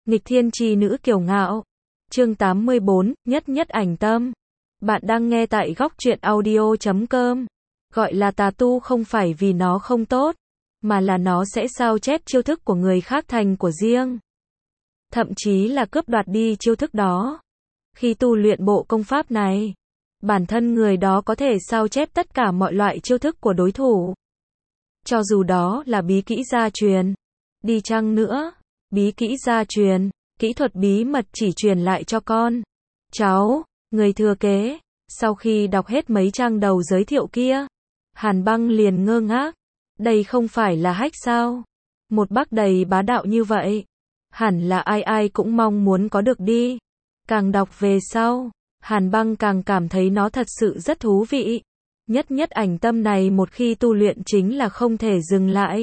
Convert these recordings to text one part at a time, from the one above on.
Nghịch thiên chi nữ kiều ngạo. Chương 84, nhất nhất ảnh tâm. Bạn đang nghe tại góc truyện audio.com. Gọi là tà tu không phải vì nó không tốt, mà là nó sẽ sao chép chiêu thức của người khác thành của riêng. Thậm chí là cướp đoạt đi chiêu thức đó. Khi tu luyện bộ công pháp này, bản thân người đó có thể sao chép tất cả mọi loại chiêu thức của đối thủ. Cho dù đó là bí kỹ gia truyền. Đi chăng nữa, bí kỹ gia truyền, kỹ thuật bí mật chỉ truyền lại cho con, cháu, người thừa kế. Sau khi đọc hết mấy trang đầu giới thiệu kia, Hàn Băng liền ngơ ngác. Đây không phải là hack sao? Một bác đầy bá đạo như vậy, hẳn là ai ai cũng mong muốn có được đi. Càng đọc về sau, Hàn Băng càng cảm thấy nó thật sự rất thú vị. Nhất nhất ảnh tâm này một khi tu luyện chính là không thể dừng lại.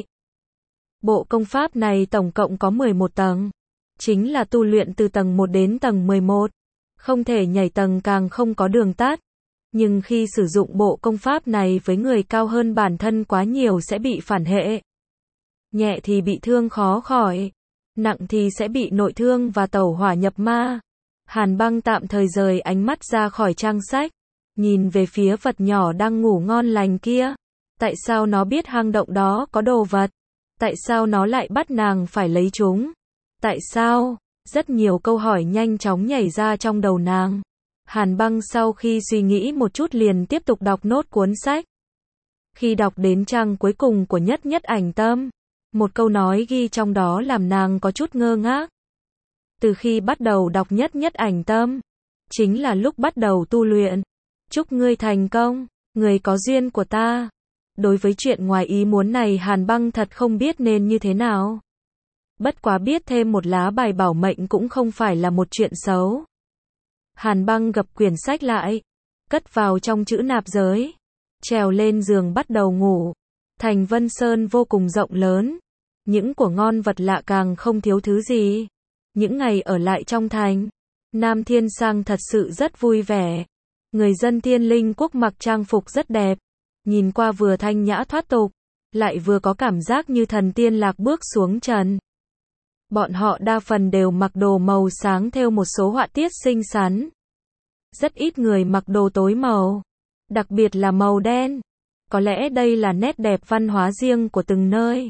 Bộ công pháp này tổng cộng có 11 tầng. Chính là tu luyện từ tầng 1 đến tầng 11. Không thể nhảy tầng, càng không có đường tắt. Nhưng khi sử dụng bộ công pháp này với người cao hơn bản thân quá nhiều sẽ bị phản hệ. Nhẹ thì bị thương khó khỏi, nặng thì sẽ bị nội thương và tẩu hỏa nhập ma. Hàn Băng tạm thời rời ánh mắt ra khỏi trang sách, nhìn về phía vật nhỏ đang ngủ ngon lành kia. Tại sao nó biết hang động đó có đồ vật? Tại sao nó lại bắt nàng phải lấy chúng? Tại sao? Rất nhiều câu hỏi nhanh chóng nhảy ra trong đầu nàng. Hàn Băng sau khi suy nghĩ một chút liền tiếp tục đọc nốt cuốn sách. Khi đọc đến trang cuối cùng của nhất nhất ảnh tâm, một câu nói ghi trong đó làm nàng có chút ngơ ngác. Từ khi bắt đầu đọc nhất nhất ảnh tâm, chính là lúc bắt đầu tu luyện. Chúc ngươi thành công, người có duyên của ta. Đối với chuyện ngoài ý muốn này Hàn Băng thật không biết nên như thế nào. Bất quá biết thêm một lá bài bảo mệnh cũng không phải là một chuyện xấu. Hàn Băng gập quyển sách lại, cất vào trong trữ nạp giới, trèo lên giường bắt đầu ngủ. Thành Vân Sơn vô cùng rộng lớn, những của ngon vật lạ càng không thiếu thứ gì. Những ngày ở lại trong thành, Nam Thiên Sang thật sự rất vui vẻ. Người dân Thiên Linh Quốc mặc trang phục rất đẹp, nhìn qua vừa thanh nhã thoát tục, lại vừa có cảm giác như thần tiên lạc bước xuống trần. Bọn họ đa phần đều mặc đồ màu sáng thêu một số họa tiết xinh xắn. Rất ít người mặc đồ tối màu, đặc biệt là màu đen. Có lẽ đây là nét đẹp văn hóa riêng của từng nơi.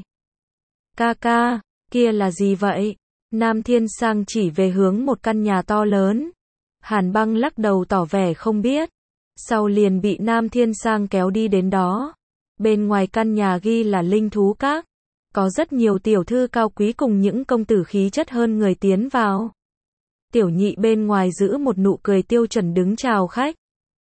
Ca, kia là gì vậy? Nam Thiên Sang chỉ về hướng một căn nhà to lớn. Hàn Băng lắc đầu tỏ vẻ không biết. Sau liền bị Nam Thiên Sang kéo đi đến đó. Bên ngoài căn nhà ghi là Linh Thú Các. Có rất nhiều tiểu thư cao quý cùng những công tử khí chất hơn người tiến vào. Tiểu nhị bên ngoài giữ một nụ cười tiêu chuẩn đứng chào khách.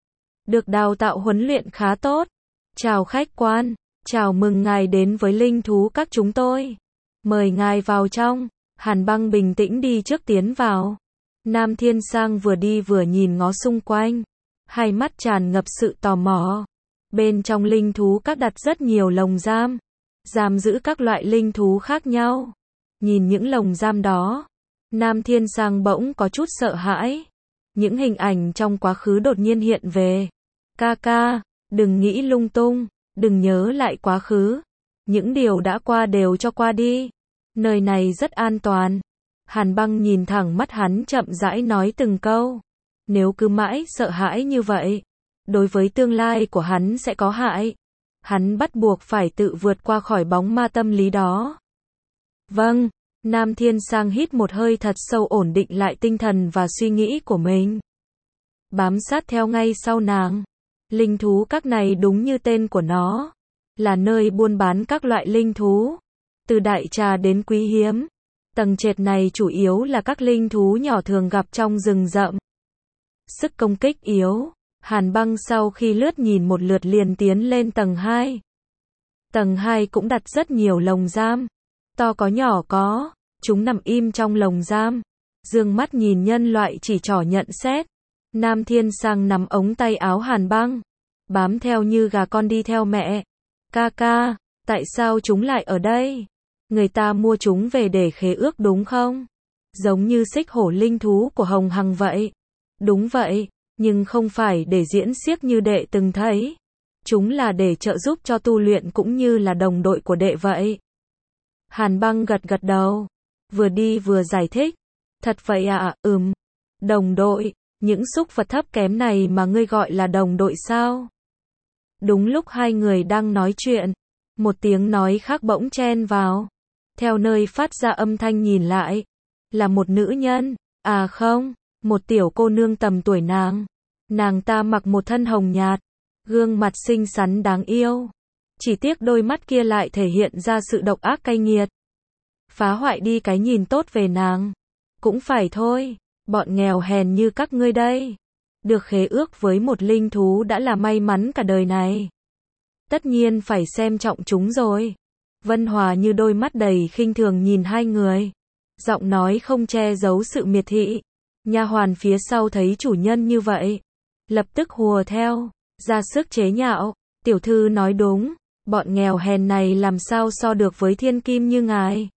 Được đào tạo huấn luyện khá tốt. Chào khách quan, chào mừng ngài đến với Linh Thú Các chúng tôi. Mời ngài vào trong. Hàn Băng bình tĩnh đi trước tiến vào. Nam Thiên Sang vừa đi vừa nhìn ngó xung quanh, hai mắt tràn ngập sự tò mò. Bên trong Linh Thú Các đặt rất nhiều lồng giam, giam giữ các loại linh thú khác nhau. Nhìn những lồng giam đó, Nam Thiên Sang bỗng có chút sợ hãi. Những hình ảnh trong quá khứ đột nhiên hiện về. Ca, đừng nghĩ lung tung, đừng nhớ lại quá khứ. Những điều đã qua đều cho qua đi. Nơi này rất an toàn. Hàn Băng nhìn thẳng mắt hắn chậm rãi nói từng câu. Nếu cứ mãi sợ hãi như vậy, đối với tương lai của hắn sẽ có hại. Hắn bắt buộc phải tự vượt qua khỏi bóng ma tâm lý đó. Vâng, Nam Thiên Sang hít một hơi thật sâu ổn định lại tinh thần và suy nghĩ của mình. Bám sát theo ngay sau nàng. Linh thú các này đúng như tên của nó, là nơi buôn bán các loại linh thú. Từ đại trà đến quý hiếm. Tầng trệt này chủ yếu là các linh thú nhỏ thường gặp trong rừng rậm. Sức công kích yếu. Hàn Băng sau khi lướt nhìn một lượt liền tiến lên tầng 2. Tầng 2 cũng đặt rất nhiều lồng giam. To có nhỏ có. Chúng nằm im trong lồng giam. Dương mắt nhìn nhân loại chỉ trỏ nhận xét. Nam Thiên Sang nắm ống tay áo Hàn Băng, bám theo như gà con đi theo mẹ. Ca, tại sao chúng lại ở đây? Người ta mua chúng về để khế ước đúng không? Giống như xích hổ linh thú của Hồng Hằng vậy. Đúng vậy, nhưng không phải để diễn xiếc như đệ từng thấy. Chúng là để trợ giúp cho tu luyện cũng như là đồng đội của đệ vậy. Hàn Băng gật gật đầu, vừa đi vừa giải thích. Thật vậy ạ, Đồng đội, những súc vật thấp kém này mà ngươi gọi là đồng đội sao? Đúng lúc hai người đang nói chuyện, một tiếng nói khác bỗng chen vào. Theo nơi phát ra âm thanh nhìn lại, là một nữ nhân, à không, một tiểu cô nương tầm tuổi nàng. Nàng ta mặc một thân hồng nhạt, gương mặt xinh xắn đáng yêu. Chỉ tiếc đôi mắt kia lại thể hiện ra sự độc ác cay nghiệt. Phá hoại đi cái nhìn tốt về nàng. Cũng phải thôi, bọn nghèo hèn như các ngươi đây. Được khế ước với một linh thú đã là may mắn cả đời này. Tất nhiên phải xem trọng chúng rồi. Vân Hòa như đôi mắt đầy khinh thường nhìn hai người. Giọng nói không che giấu sự miệt thị. Nha hoàn phía sau thấy chủ nhân như vậy, lập tức hùa theo, ra sức chế nhạo. Tiểu thư nói đúng, bọn nghèo hèn này làm sao so được với thiên kim như ngài.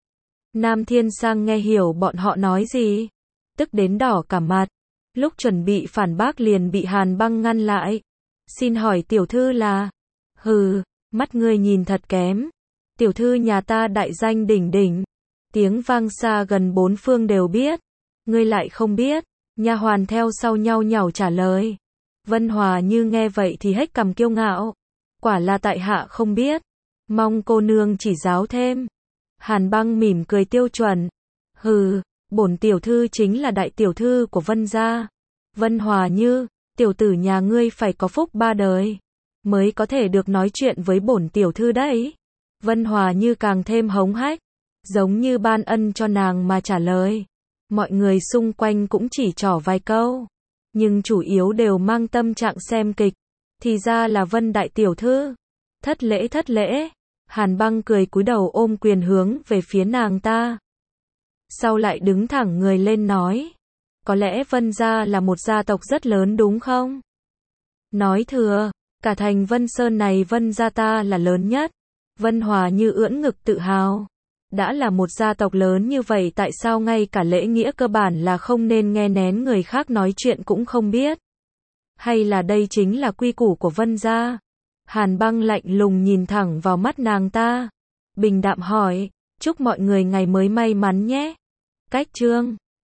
Nam Thiên Sang nghe hiểu bọn họ nói gì, tức đến đỏ cả mặt. Lúc chuẩn bị phản bác liền bị Hàn Băng ngăn lại. Xin hỏi tiểu thư là? Hừ, mắt ngươi nhìn thật kém. Tiểu thư nhà ta đại danh đỉnh đỉnh, tiếng vang xa gần bốn phương đều biết. Ngươi lại không biết? Nha hoàn theo sau nhau nhàu trả lời. Vân Hòa như nghe vậy thì hết cằm kiêu ngạo. Quả là tại hạ không biết. Mong cô nương chỉ giáo thêm. Hàn Băng mỉm cười tiêu chuẩn. Hừ, bổn tiểu thư chính là đại tiểu thư của Vân gia. Vân Hòa như, tiểu tử nhà ngươi phải có phúc ba đời, mới có thể được nói chuyện với bổn tiểu thư đấy. Vân Hòa như càng thêm hống hách, giống như ban ân cho nàng mà trả lời. Mọi người xung quanh cũng chỉ trỏ vài câu, nhưng chủ yếu đều mang tâm trạng xem kịch. Thì ra là Vân đại tiểu thư. Thất lễ thất lễ. Hàn Băng cười cúi đầu ôm quyền hướng về phía nàng ta. Sau lại đứng thẳng người lên nói. Có lẽ Vân gia là một gia tộc rất lớn đúng không? Nói thừa, cả thành Vân Sơn này Vân gia ta là lớn nhất. Vân Hòa như ưỡn ngực tự hào. Đã là một gia tộc lớn như vậy tại sao ngay cả lễ nghĩa cơ bản là không nên nghe nén người khác nói chuyện cũng không biết? Hay là đây chính là quy củ của Vân gia? Hàn Băng lạnh lùng nhìn thẳng vào mắt nàng ta. Bình đạm hỏi, chúc mọi người ngày mới may mắn nhé. Cách chương